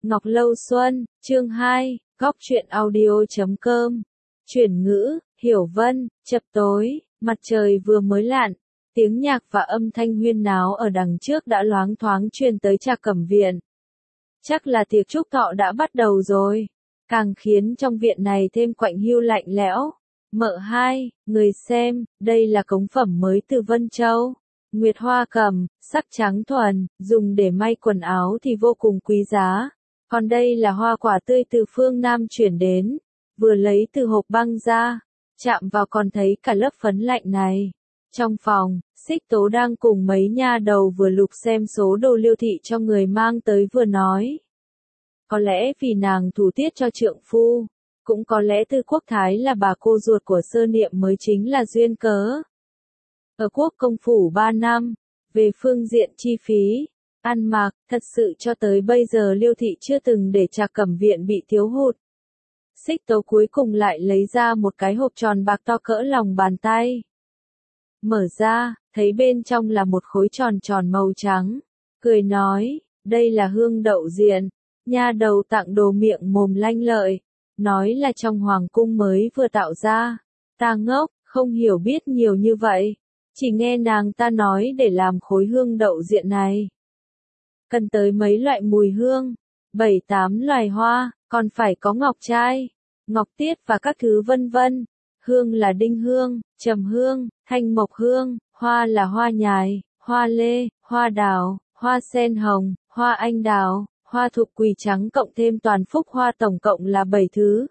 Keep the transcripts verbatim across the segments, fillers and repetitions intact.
Ngọc Lâu Xuân, chương hai, góc truyện audio chấm com. Chuyển ngữ, Hiểu Vân, chập tối, mặt trời vừa mới lặn, tiếng nhạc và âm thanh huyên náo ở đằng trước đã loáng thoáng truyền tới Trà Cẩm viện. Chắc là tiệc chúc thọ đã bắt đầu rồi, càng khiến trong viện này thêm quạnh hiu lạnh lẽo. Mợ hai, người xem, đây là cống phẩm mới từ Vân Châu. Nguyệt hoa cẩm, sắc trắng thuần, dùng để may quần áo thì vô cùng quý giá. Còn đây là hoa quả tươi từ phương Nam chuyển đến, vừa lấy từ hộp băng ra, chạm vào còn thấy cả lớp phấn lạnh này. Trong phòng, Xích Tố đang cùng mấy nha đầu vừa lục xem số đồ Liêu thị cho người mang tới vừa nói. Có lẽ vì nàng thủ tiết cho trượng phu, cũng có lẽ Tư Quốc Thái là bà cô ruột của Sơ Niệm mới chính là duyên cớ. Ở quốc công phủ ba năm, về phương diện chi phí, ăn mặc, thật sự cho tới bây giờ Liêu thị chưa từng để Trà Cẩm viện bị thiếu hụt. Xích Tố cuối cùng lại lấy ra một cái hộp tròn bạc to cỡ lòng bàn tay. Mở ra, thấy bên trong là một khối tròn tròn màu trắng, cười nói, đây là hương đậu diện. Nha đầu tặng đồ miệng mồm lanh lợi, nói là trong hoàng cung mới vừa tạo ra. Ta ngốc, không hiểu biết nhiều như vậy, chỉ nghe nàng ta nói để làm khối hương đậu diện này cần tới mấy loại mùi hương, bảy tám loài hoa, còn phải có ngọc trai, ngọc tiết và các thứ vân vân. Hương là đinh hương, trầm hương, thanh mộc hương, hoa là hoa nhài, hoa lê, hoa đào, hoa sen hồng, hoa anh đào, hoa thục quỳ trắng cộng thêm toàn phúc hoa, tổng cộng là bảy thứ.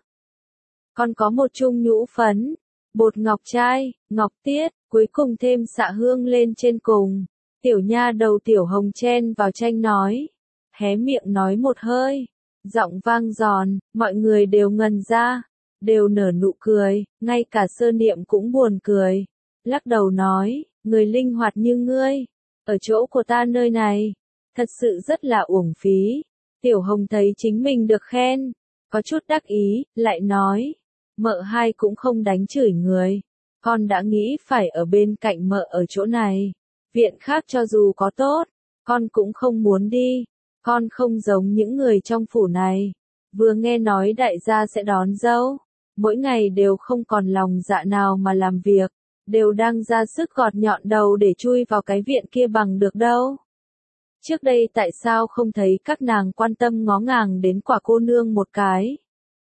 Còn có một chung nhũ phấn, bột ngọc trai, ngọc tiết, cuối cùng thêm xạ hương lên trên cùng. Tiểu nha đầu Tiểu Hồng chen vào tranh nói, hé miệng nói một hơi, giọng vang giòn, mọi người đều ngần ra, đều nở nụ cười, ngay cả Sơ Niệm cũng buồn cười, lắc đầu nói, người linh hoạt như ngươi, ở chỗ của ta nơi này, thật sự rất là uổng phí. Tiểu Hồng thấy chính mình được khen, có chút đắc ý, lại nói, mợ hai cũng không đánh chửi người, con đã nghĩ phải ở bên cạnh mợ ở chỗ này. Viện khác cho dù có tốt, con cũng không muốn đi, con không giống những người trong phủ này. Vừa nghe nói đại gia sẽ đón dâu, mỗi ngày đều không còn lòng dạ nào mà làm việc, đều đang ra sức gọt nhọn đầu để chui vào cái viện kia bằng được đâu. Trước đây tại sao không thấy các nàng quan tâm ngó ngàng đến quả cô nương một cái?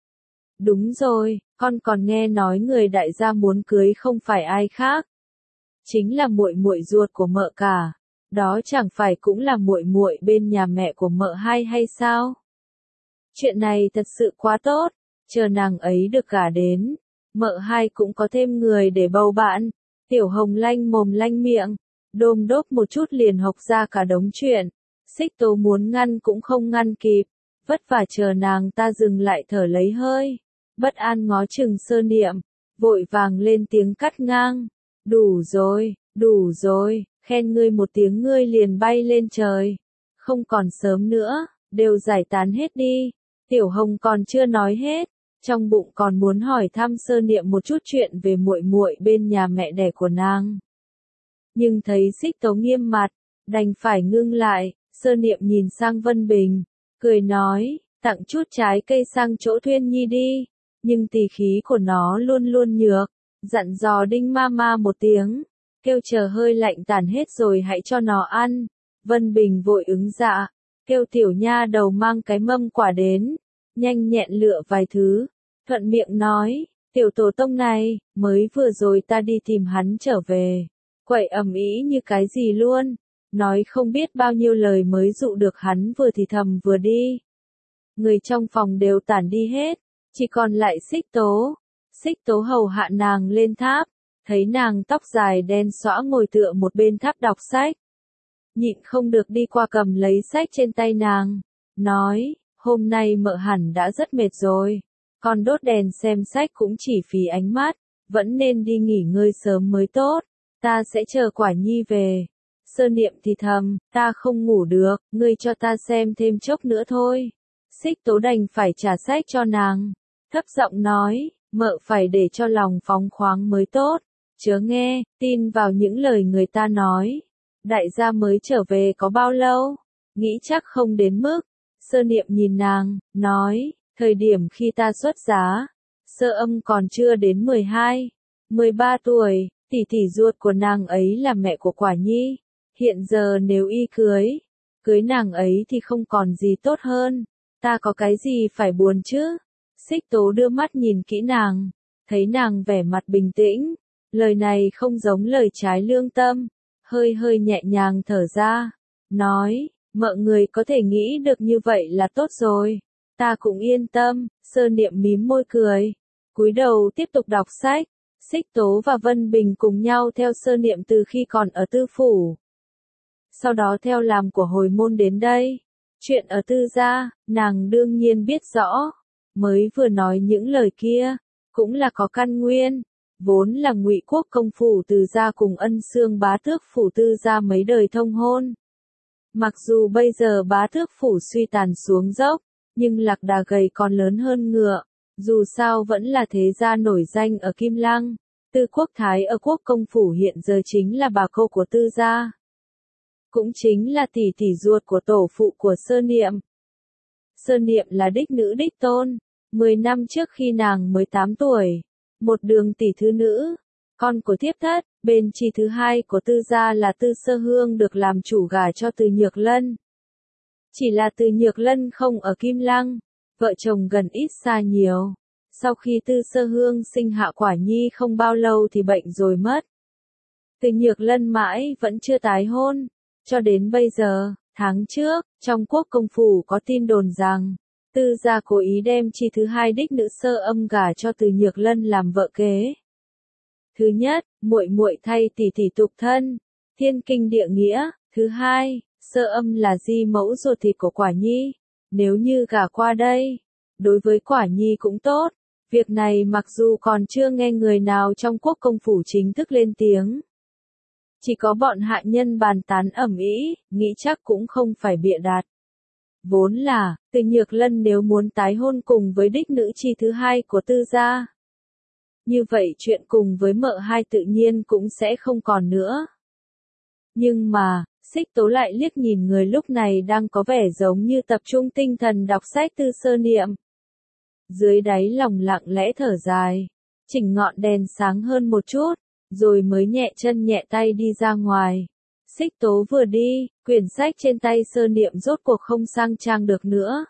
Đúng rồi, con còn nghe nói người đại gia muốn cưới không phải ai khác, chính là muội muội ruột của mợ cả, đó chẳng phải cũng là muội muội bên nhà mẹ của mợ hai hay sao? Chuyện này thật sự quá tốt, chờ nàng ấy được gả đến, mợ hai cũng có thêm người để bầu bạn. Tiểu Hồng lanh mồm lanh miệng, đôm đốp một chút liền hộc ra cả đống chuyện. Xích Tố muốn ngăn cũng không ngăn kịp, vất vả chờ nàng ta dừng lại thở lấy hơi, bất an ngó chừng Sơ Niệm, vội vàng lên tiếng cắt ngang. Đủ rồi, đủ rồi, khen ngươi một tiếng ngươi liền bay lên trời. Không còn sớm nữa, đều giải tán hết đi. Tiểu Hồng còn chưa nói hết, trong bụng còn muốn hỏi thăm Sơ Niệm một chút chuyện về muội muội bên nhà mẹ đẻ của nàng. Nhưng thấy Xích Tố nghiêm mặt, đành phải ngưng lại. Sơ Niệm nhìn sang Vân Bình, cười nói, tặng chút trái cây sang chỗ Thuyên Nhi đi, nhưng tỳ khí của nó luôn luôn nhược. Dặn dò Đinh Mama một tiếng, kêu chờ hơi lạnh tàn hết rồi hãy cho nó ăn. Vân Bình vội ứng dạ, kêu tiểu nha đầu mang cái mâm quả đến, nhanh nhẹn lựa vài thứ, thuận miệng nói, tiểu tổ tông này, mới vừa rồi ta đi tìm hắn trở về, quậy ầm ĩ như cái gì luôn, nói không biết bao nhiêu lời mới dụ được hắn vừa thì thầm vừa đi. Người trong phòng đều tản đi hết, chỉ còn lại Xích Tố. Xích Tố hầu hạ nàng lên tháp, thấy nàng tóc dài đen xõa ngồi tựa một bên tháp đọc sách. Nhịn không được đi qua cầm lấy sách trên tay nàng, nói, hôm nay mợ hẳn đã rất mệt rồi, còn đốt đèn xem sách cũng chỉ phí ánh mắt, vẫn nên đi nghỉ ngơi sớm mới tốt, ta sẽ chờ Quả Nhi về. Sơ Niệm thì thầm, ta không ngủ được, ngươi cho ta xem thêm chốc nữa thôi. Xích Tố đành phải trả sách cho nàng, thấp giọng nói, mợ phải để cho lòng phóng khoáng mới tốt, chớ nghe, tin vào những lời người ta nói. Đại gia mới trở về có bao lâu, nghĩ chắc không đến mức. Sơ Niệm nhìn nàng, nói, thời điểm khi ta xuất giá, Sơ Âm còn chưa đến mười hai, mười ba tuổi, tỷ tỷ ruột của nàng ấy là mẹ của Quả Nhi, hiện giờ nếu y cưới, cưới nàng ấy thì không còn gì tốt hơn, ta có cái gì phải buồn chứ? Xích Tố đưa mắt nhìn kỹ nàng, thấy nàng vẻ mặt bình tĩnh, lời này không giống lời trái lương tâm, hơi hơi nhẹ nhàng thở ra, nói, mọi người có thể nghĩ được như vậy là tốt rồi, ta cũng yên tâm. Sơ Niệm mím môi cười, cúi đầu tiếp tục đọc sách. Xích Tố và Vân Bình cùng nhau theo Sơ Niệm từ khi còn ở tư phủ, sau đó theo làm của hồi môn đến đây. Chuyện ở tư gia, nàng đương nhiên biết rõ, mới vừa nói những lời kia, cũng là có căn nguyên, vốn là Ngụy Quốc công phủ Từ gia cùng Ân Xương bá tước phủ Tư gia mấy đời thông hôn. Mặc dù bây giờ bá tước phủ suy tàn xuống dốc, nhưng lạc đà gầy còn lớn hơn ngựa, dù sao vẫn là thế gia nổi danh ở Kim Lăng. Tư Quốc Thái ở Quốc công phủ hiện giờ chính là bà cô của Tư gia, cũng chính là tỷ tỷ ruột của tổ phụ của Sơ Niệm. Sơ Niệm là đích nữ đích tôn, mười năm trước khi nàng mới tám tuổi, một đường tỷ thứ nữ, con của thiếp thất, bên chi thứ hai của Tư gia là Tư Sơ Hương được làm chủ gả cho Từ Nhược Lân. Chỉ là Từ Nhược Lân không ở Kim Lăng, vợ chồng gần ít xa nhiều. Sau khi Tư Sơ Hương sinh hạ Quả Nhi không bao lâu thì bệnh rồi mất. Từ Nhược Lân mãi vẫn chưa tái hôn, cho đến bây giờ. Tháng trước, trong Quốc công phủ có tin đồn rằng, Tư gia cố ý đem chi thứ hai đích nữ Sơ Âm gả cho Từ Nhược Lân làm vợ kế. Thứ nhất, muội muội thay tỷ tỷ tục thân, thiên kinh địa nghĩa. Thứ hai, Sơ Âm là di mẫu ruột thịt của Quả Nhi, nếu như gả qua đây, đối với Quả Nhi cũng tốt. Việc này mặc dù còn chưa nghe người nào trong Quốc công phủ chính thức lên tiếng, chỉ có bọn hạ nhân bàn tán ầm ĩ, nghĩ chắc cũng không phải bịa đặt. Vốn là, Từ Nhược Lân nếu muốn tái hôn cùng với đích nữ chi thứ hai của Tư gia, như vậy chuyện cùng với mợ hai tự nhiên cũng sẽ không còn nữa. Nhưng mà, Xích Tố lại liếc nhìn người lúc này đang có vẻ giống như tập trung tinh thần đọc sách Tư Sơ Niệm. Dưới đáy lòng lặng lẽ thở dài, chỉnh ngọn đèn sáng hơn một chút, rồi mới nhẹ chân nhẹ tay đi ra ngoài. Xích Tố vừa đi, quyển sách trên tay Sơ Niệm rốt cuộc không sang trang được nữa.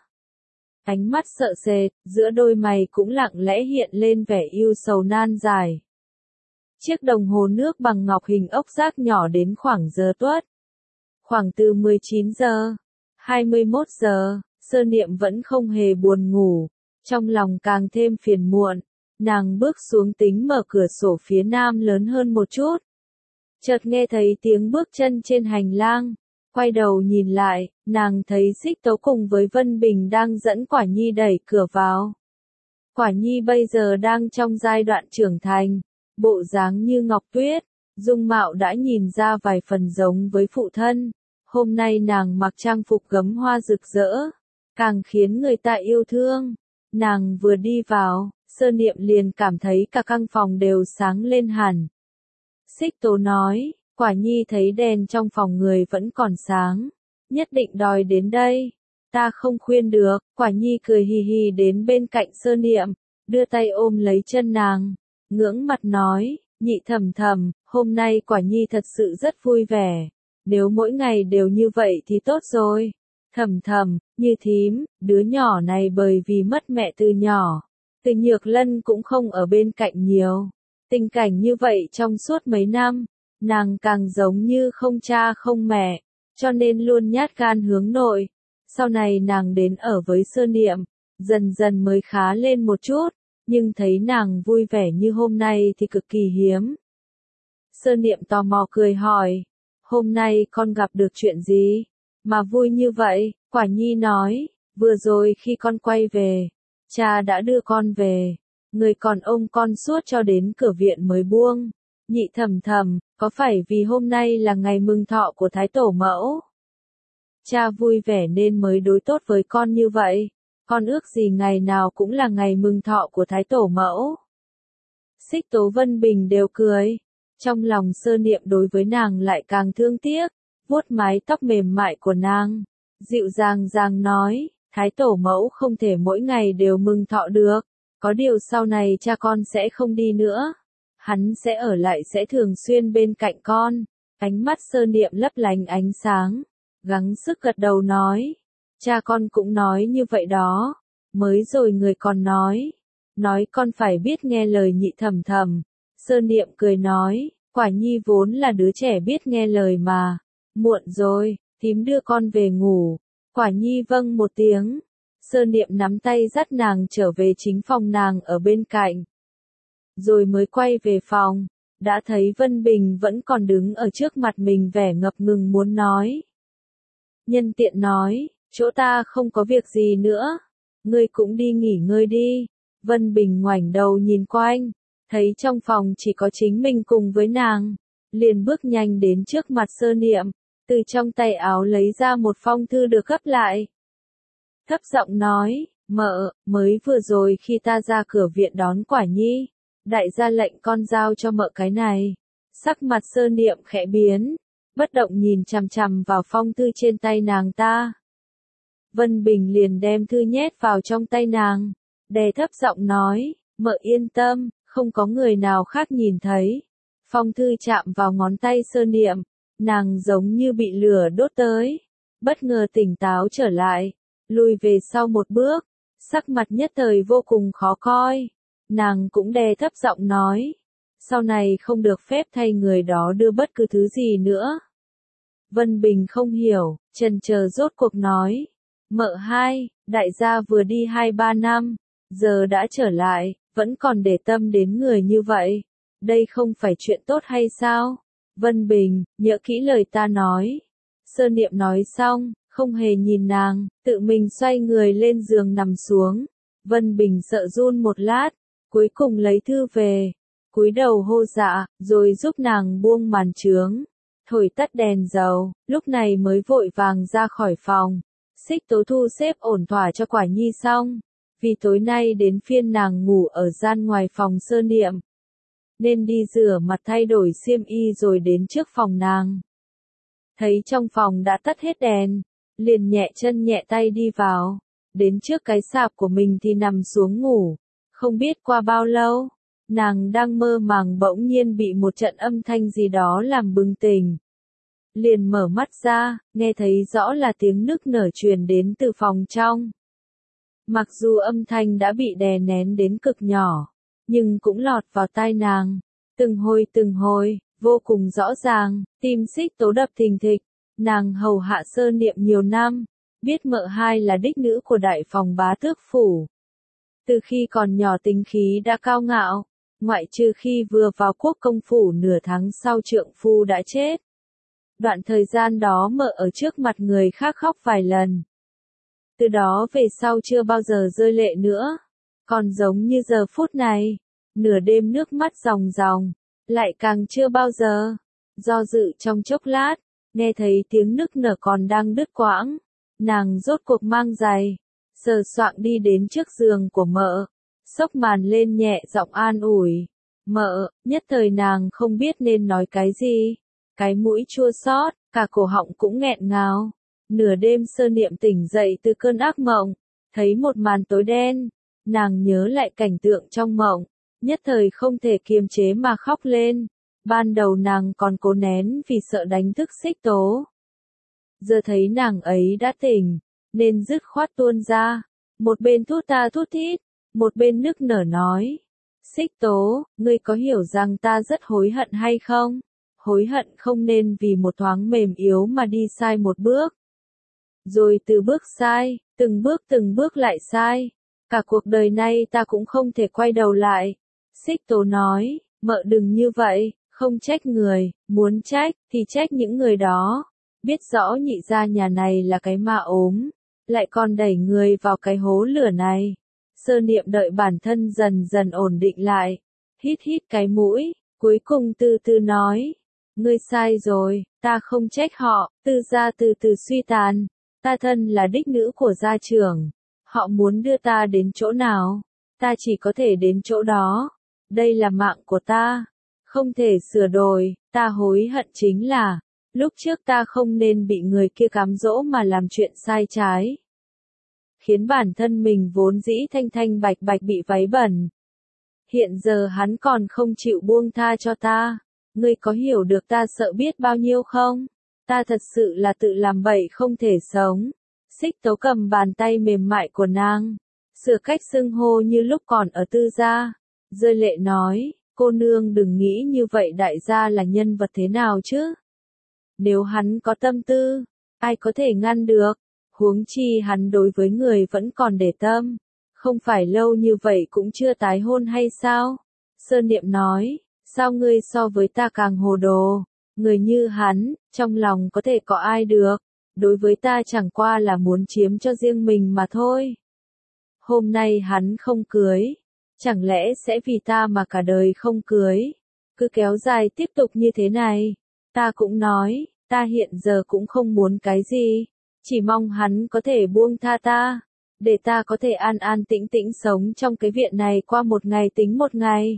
Ánh mắt sợ sệt, giữa đôi mày cũng lặng lẽ hiện lên vẻ yêu sầu nan giải. Chiếc đồng hồ nước bằng ngọc hình ốc giác nhỏ đến khoảng giờ tuất. Khoảng từ mười chín giờ, hai mươi mốt giờ, Sơ Niệm vẫn không hề buồn ngủ, trong lòng càng thêm phiền muộn. Nàng bước xuống tính mở cửa sổ phía nam lớn hơn một chút. Chợt nghe thấy tiếng bước chân trên hành lang, quay đầu nhìn lại, nàng thấy Xích Tố cùng với Vân Bình đang dẫn Quả Nhi đẩy cửa vào. Quả Nhi bây giờ đang trong giai đoạn trưởng thành, bộ dáng như ngọc tuyết, dung mạo đã nhìn ra vài phần giống với phụ thân. Hôm nay nàng mặc trang phục gấm hoa rực rỡ, càng khiến người ta yêu thương. Nàng vừa đi vào, Sơ Niệm liền cảm thấy cả căn phòng đều sáng lên hẳn. Xích Tố nói, Quả Nhi thấy đèn trong phòng người vẫn còn sáng, nhất định đòi đến đây. Ta không khuyên được. Quả Nhi cười hì hì đến bên cạnh Sơ Niệm, đưa tay ôm lấy chân nàng, ngưỡng mặt nói, Nhị Thẩm Thẩm, hôm nay Quả Nhi thật sự rất vui vẻ, nếu mỗi ngày đều như vậy thì tốt rồi. Thẩm Thẩm, Như thím, đứa nhỏ này bởi vì mất mẹ từ nhỏ, Từ Nhược Lân cũng không ở bên cạnh nhiều. Tình cảnh như vậy trong suốt mấy năm, nàng càng giống như không cha không mẹ, cho nên luôn nhát gan hướng nội. Sau này nàng đến ở với Sơ Niệm, dần dần mới khá lên một chút, nhưng thấy nàng vui vẻ như hôm nay thì cực kỳ hiếm. Sơ Niệm tò mò cười hỏi, hôm nay con gặp được chuyện gì, mà vui như vậy? Quả Nhi nói, vừa rồi khi con quay về, cha đã đưa con về, người còn ôm con suốt cho đến cửa viện mới buông. Nhị Thẩm Thẩm, có phải vì hôm nay là ngày mừng thọ của Thái Tổ mẫu? Cha vui vẻ nên mới đối tốt với con như vậy, con ước gì ngày nào cũng là ngày mừng thọ của Thái Tổ mẫu. Xích Tố Vân Bình đều cười, trong lòng Sơ Niệm đối với nàng lại càng thương tiếc, vuốt mái tóc mềm mại của nàng, dịu dàng dàng nói, Thái tổ mẫu không thể mỗi ngày đều mừng thọ được, có điều sau này cha con sẽ không đi nữa. Hắn sẽ ở lại sẽ thường xuyên bên cạnh con. Ánh mắt Sơ Niệm lấp lánh ánh sáng, gắng sức gật đầu nói. Cha con cũng nói như vậy đó, mới rồi người còn nói. Nói con phải biết nghe lời Nhị Thẩm Thẩm. Sơ Niệm cười nói, Quả Nhi vốn là đứa trẻ biết nghe lời mà. Muộn rồi, thím đưa con về ngủ. Quả Nhi vâng một tiếng. Sơ Niệm nắm tay dắt nàng trở về chính phòng nàng ở bên cạnh. Rồi mới quay về phòng, đã thấy Vân Bình vẫn còn đứng ở trước mặt mình vẻ ngập ngừng muốn nói. Nhân tiện nói, chỗ ta không có việc gì nữa, ngươi cũng đi nghỉ ngơi đi. Vân Bình ngoảnh đầu nhìn quanh, thấy trong phòng chỉ có chính mình cùng với nàng, liền bước nhanh đến trước mặt Sơ Niệm, từ trong tay áo lấy ra một phong thư được gấp lại. Thấp giọng nói, mợ, mới vừa rồi khi ta ra cửa viện đón Quả Nhi, đại gia lệnh con giao cho mợ cái này. Sắc mặt Sơ Niệm khẽ biến, bất động nhìn chằm chằm vào phong thư trên tay nàng ta. Vân Bình liền đem thư nhét vào trong tay nàng, đè thấp giọng nói, mợ yên tâm, không có người nào khác nhìn thấy. Phong thư chạm vào ngón tay Sơ Niệm, nàng giống như bị lửa đốt tới, bất ngờ tỉnh táo trở lại, lùi về sau một bước, sắc mặt nhất thời vô cùng khó coi. Nàng cũng đè thấp giọng nói, sau này không được phép thay người đó đưa bất cứ thứ gì nữa. Vân Bình không hiểu, chần chờ rốt cuộc nói, mợ hai, đại gia vừa đi hai ba năm, giờ đã trở lại, vẫn còn để tâm đến người như vậy, đây không phải chuyện tốt hay sao? Vân Bình, nhớ kỹ lời ta nói. Sơ Niệm nói xong, không hề nhìn nàng, tự mình xoay người lên giường nằm xuống. Vân Bình sợ run một lát, cuối cùng lấy thư về, cúi đầu hô dạ, rồi giúp nàng buông màn chướng, thổi tắt đèn dầu, lúc này mới vội vàng ra khỏi phòng. Xích Tố thu xếp ổn thỏa cho Quả Nhi xong, vì tối nay đến phiên nàng ngủ ở gian ngoài phòng Sơ Niệm, nên đi rửa mặt thay đổi xiêm y rồi đến trước phòng nàng. Thấy trong phòng đã tắt hết đèn, liền nhẹ chân nhẹ tay đi vào, đến trước cái sạp của mình thì nằm xuống ngủ. Không biết qua bao lâu, nàng đang mơ màng bỗng nhiên bị một trận âm thanh gì đó làm bừng tỉnh. Liền mở mắt ra, nghe thấy rõ là tiếng nức nở truyền đến từ phòng trong. Mặc dù âm thanh đã bị đè nén đến cực nhỏ, nhưng cũng lọt vào tai nàng, từng hồi từng hồi, vô cùng rõ ràng, tim Xích Tố đập thình thịch. Nàng hầu hạ Sơ Niệm nhiều năm, biết mợ hai là đích nữ của đại phòng bá tước phủ. Từ khi còn nhỏ tính khí đã cao ngạo, ngoại trừ khi vừa vào quốc công phủ nửa tháng sau trượng phu đã chết. Đoạn thời gian đó mợ ở trước mặt người khác khóc vài lần. Từ đó về sau chưa bao giờ rơi lệ nữa, còn giống như giờ phút này, nửa đêm nước mắt ròng ròng, lại càng chưa bao giờ. Do dự trong chốc lát, nghe thấy tiếng nức nở còn đang đứt quãng, nàng rốt cuộc mang giày, sờ soạng đi đến trước giường của mợ, xốc màn lên nhẹ giọng an ủi. Mợ, nhất thời nàng không biết nên nói cái gì, cái mũi chua xót, cả cổ họng cũng nghẹn ngào. Nửa đêm Sơ Niệm tỉnh dậy từ cơn ác mộng, thấy một màn tối đen, nàng nhớ lại cảnh tượng trong mộng, nhất thời không thể kiềm chế mà khóc lên. Ban đầu nàng còn cố nén vì sợ đánh thức Xích Tố. Giờ thấy nàng ấy đã tỉnh, nên dứt khoát tuôn ra, một bên thút ta thút thít, một bên nức nở nói. Xích Tố, ngươi có hiểu rằng ta rất hối hận hay không? Hối hận không nên vì một thoáng mềm yếu mà đi sai một bước. Rồi từ bước sai, từng bước từng bước lại sai. Cả cuộc đời này ta cũng không thể quay đầu lại. Xích Tố nói, mợ đừng như vậy, không trách người, muốn trách, thì trách những người đó. Biết rõ nhị gia nhà này là cái ma ốm, lại còn đẩy người vào cái hố lửa này. Sơ Niệm đợi bản thân dần dần ổn định lại, hít hít cái mũi, cuối cùng từ từ nói. Ngươi sai rồi, ta không trách họ, tư gia từ từ suy tàn. Ta thân là đích nữ của gia trưởng. Họ muốn đưa ta đến chỗ nào, ta chỉ có thể đến chỗ đó. Đây là mạng của ta, không thể sửa đổi. Ta hối hận chính là, lúc trước ta không nên bị người kia cám dỗ mà làm chuyện sai trái. khiến bản thân mình vốn dĩ thanh thanh bạch bạch bị váy bẩn. Hiện giờ hắn còn không chịu buông tha cho ta. Ngươi có hiểu được ta sợ biết bao nhiêu không? Ta thật sự là tự làm bậy không thể sống. Xích Tố cầm bàn tay mềm mại của nàng, sửa cách xưng hô như lúc còn ở Tư gia, rơi lệ nói, cô nương đừng nghĩ như vậy, đại gia là nhân vật thế nào chứ? Nếu hắn có tâm tư, ai có thể ngăn được? Huống chi hắn đối với người vẫn còn để tâm, không phải lâu như vậy cũng chưa tái hôn hay sao? Sơn Niệm nói, sao ngươi so với ta càng hồ đồ? Người như hắn, trong lòng có thể có ai được? Đối với ta chẳng qua là muốn chiếm cho riêng mình mà thôi. Hôm nay hắn không cưới, chẳng lẽ sẽ vì ta mà cả đời không cưới? Cứ kéo dài tiếp tục như thế này, ta cũng nói, ta hiện giờ cũng không muốn cái gì, chỉ mong hắn có thể buông tha ta, để ta có thể an an tĩnh tĩnh sống trong cái viện này qua một ngày tính một ngày.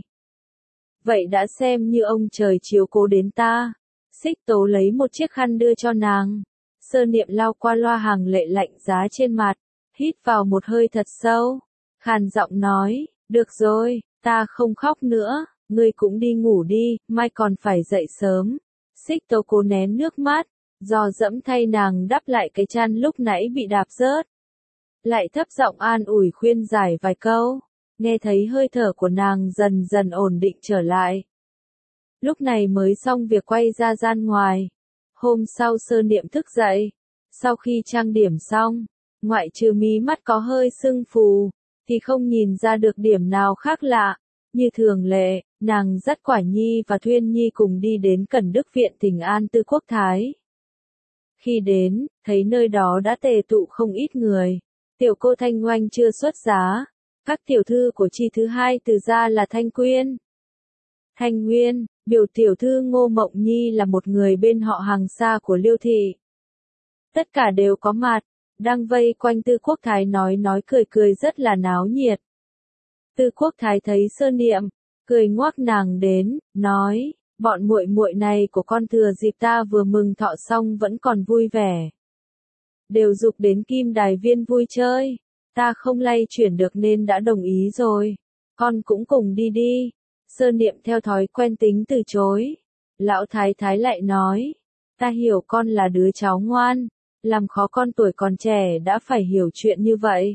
Vậy đã xem như ông trời chiếu cố đến ta. Xích Tố lấy một chiếc khăn đưa cho nàng. Sơn Niệm lau qua loa hàng lệ lạnh giá trên mặt, hít vào một hơi thật sâu, khàn giọng nói, được rồi, ta không khóc nữa, ngươi cũng đi ngủ đi, mai còn phải dậy sớm. Xích Tố cố nén nước mắt, dò dẫm thay nàng đắp lại cái chăn lúc nãy bị đạp rớt. Lại thấp giọng an ủi khuyên giải vài câu, nghe thấy hơi thở của nàng dần dần ổn định trở lại. Lúc này mới xong việc quay ra gian ngoài. Hôm sau Sơn Niệm thức dậy, sau khi trang điểm xong, ngoại trừ mí mắt có hơi sưng phù, thì không nhìn ra được điểm nào khác lạ. Như thường lệ, nàng dắt Quả Nhi và Thuyên Nhi cùng đi đến Cẩn Đức Viện Thỉnh An Tư Quốc Thái. Khi đến, thấy nơi đó đã tề tụ không ít người. Tiểu cô Thanh Oanh chưa xuất giá, các tiểu thư của chi thứ hai từ gia là Thanh Quyên, Thanh Nguyên, biểu tiểu thư Ngô Mộng Nhi là một người bên họ hàng xa của Liêu thị. Tất cả đều có mặt, đang vây quanh Tư Quốc Thái nói nói cười cười rất là náo nhiệt. Tư Quốc Thái thấy Sơn Niệm, cười ngoác nàng đến, nói, bọn muội muội này của con thừa dịp ta vừa mừng thọ xong vẫn còn vui vẻ. Đều giục đến Kim Đài Viên vui chơi, ta không lay chuyển được nên đã đồng ý rồi, con cũng cùng đi đi. Sơn Niệm theo thói quen tính từ chối. Lão Thái Thái lại nói, ta hiểu con là đứa cháu ngoan, làm khó con tuổi còn trẻ đã phải hiểu chuyện như vậy.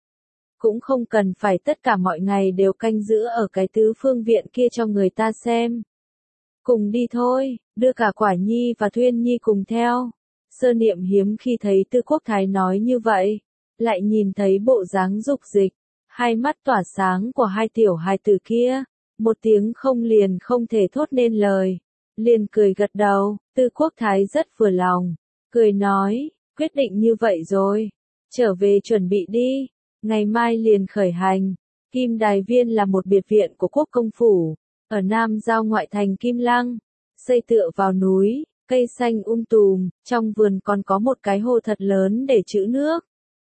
Cũng không cần phải tất cả mọi ngày đều canh giữ ở cái tứ phương viện kia cho người ta xem. Cùng đi thôi, đưa cả Quả Nhi và Thuyên Nhi cùng theo. Sơn Niệm hiếm khi thấy Tư Quốc Thái nói như vậy, lại nhìn thấy bộ dáng dục dịch, hai mắt tỏa sáng của hai tiểu hài tử kia. Một tiếng không liền không thể thốt nên lời, liền cười gật đầu. Tư Quốc Thái rất vừa lòng, cười nói, quyết định như vậy rồi, trở về chuẩn bị đi, ngày mai liền khởi hành. Kim Đài Viên là một biệt viện của quốc công phủ, ở Nam Giao ngoại thành Kim Lăng, xây tựa vào núi, cây xanh um tùm, trong vườn còn có một cái hồ thật lớn để trữ nước.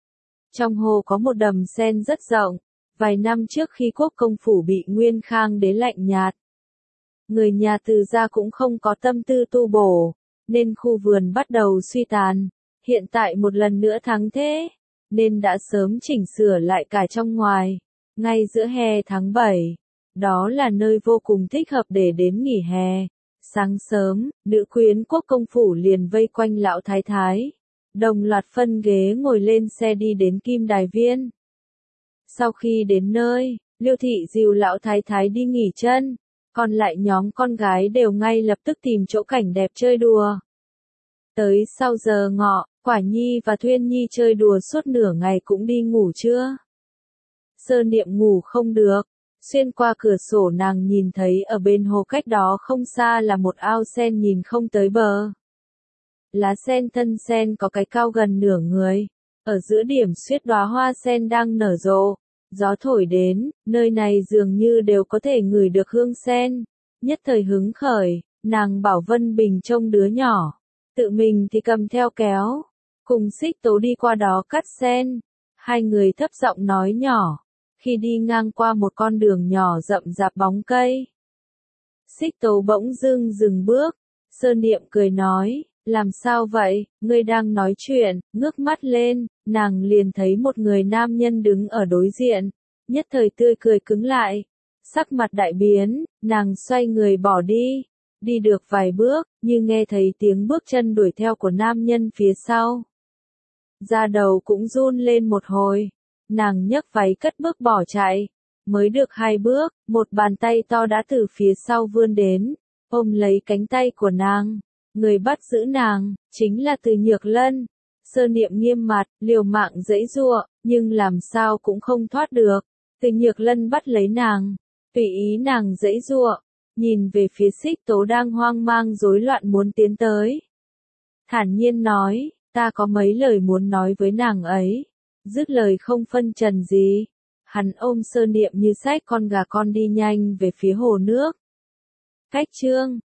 Trong hồ có một đầm sen rất rộng. Vài năm trước khi quốc công phủ bị Nguyên Khang đế lạnh nhạt, người nhà Từ gia cũng không có tâm tư tu bổ, nên khu vườn bắt đầu suy tàn. Hiện tại một lần nữa thắng thế, nên đã sớm chỉnh sửa lại cả trong ngoài. Ngay giữa hè tháng bảy, đó là nơi vô cùng thích hợp để đến nghỉ hè. Sáng sớm, nữ quyến quốc công phủ liền vây quanh lão thái thái, đồng loạt phân ghế ngồi lên xe đi đến Kim Đài Viên. Sau khi đến nơi, Liêu thị dìu lão thái thái đi nghỉ chân, còn lại nhóm con gái đều ngay lập tức tìm chỗ cảnh đẹp chơi đùa. Tới sau giờ ngọ, Quả Nhi và Thuyên Nhi chơi đùa suốt nửa ngày cũng đi ngủ chưa. Sơn Niệm ngủ không được, xuyên qua cửa sổ nàng nhìn thấy ở bên hồ cách đó không xa là một ao sen nhìn không tới bờ. Lá sen thân sen có cái cao gần nửa người, ở giữa điểm xuyết đóa hoa sen đang nở rộ. Gió thổi đến, nơi này dường như đều có thể ngửi được hương sen. Nhất thời hứng khởi, nàng bảo Vân Bình trông đứa nhỏ, tự mình thì cầm theo kéo, cùng Xích Tố đi qua đó cắt sen. Hai người thấp giọng nói nhỏ, khi đi ngang qua một con đường nhỏ rậm rạp bóng cây. Xích Tố bỗng dưng dừng bước, Sơn Niệm cười nói, Làm sao vậy, ngươi đang nói chuyện, ngước mắt lên, nàng liền thấy một người nam nhân đứng ở đối diện, nhất thời tươi cười cứng lại, sắc mặt đại biến, nàng xoay người bỏ đi, đi được vài bước, như nghe thấy tiếng bước chân đuổi theo của nam nhân phía sau. Da đầu cũng run lên một hồi, nàng nhấc váy cất bước bỏ chạy, mới được hai bước, một bàn tay to đã từ phía sau vươn đến, ôm lấy cánh tay của nàng. Người bắt giữ nàng, chính là Từ Nhược Lân. Sơ Niệm nghiêm mặt, liều mạng giãy giụa, nhưng làm sao cũng không thoát được. Từ Nhược Lân bắt lấy nàng, tùy ý nàng giãy giụa, nhìn về phía Xích Tố đang hoang mang rối loạn muốn tiến tới. Thản nhiên nói, ta có mấy lời muốn nói với nàng ấy. Dứt lời không phân trần gì. Hắn ôm Sơ Niệm như xách con gà con đi nhanh về phía hồ nước. Cách chương